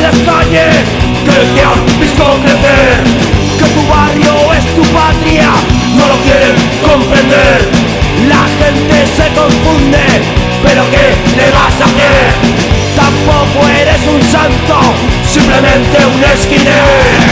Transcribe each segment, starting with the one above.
extrañe que te has visto crecer, que tu barrio es tu patria, no lo quieren comprender. La gente se confunde, pero ¿qué le vas a hacer? Tampoco eres un santo, simplemente un skinhead.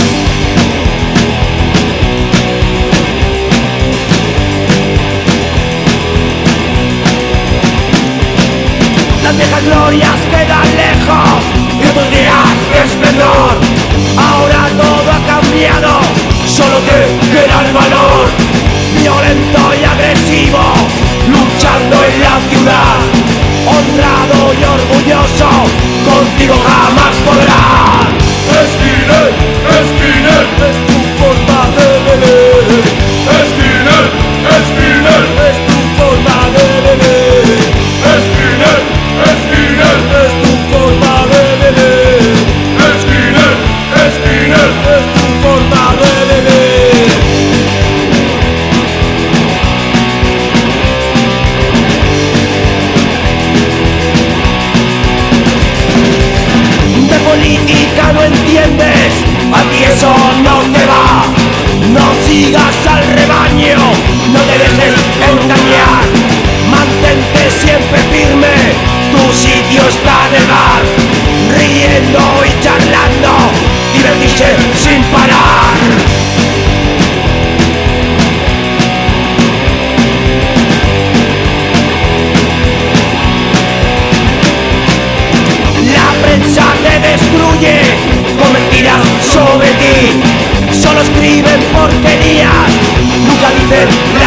Las viejas glorias quedan lejos y otros días es menor. Ahora todo ha cambiado, solo te queda el valor. Violento y agresivo, luchando en la ciudad. Honrado y orgulloso, contigo jamás podrán. Skinhead, Skinhead, Es tu forma de beber. Skinhead, Skinhead, Es tu forma de beber. Skinhead, Skinhead, Es tu forma de beber. Skinhead, Skinhead, Es tu forma de beber. De política no entiendes, a ti eso no te va. No sigas al rebaño, no te dejes engañar. Mantente siempre firme, tu sitio está en el bar. Riendo y charlando, divertirse sin parar. La prensa te destruye con mentiras sobre ti. Solo escriben porquerías, nunca dicen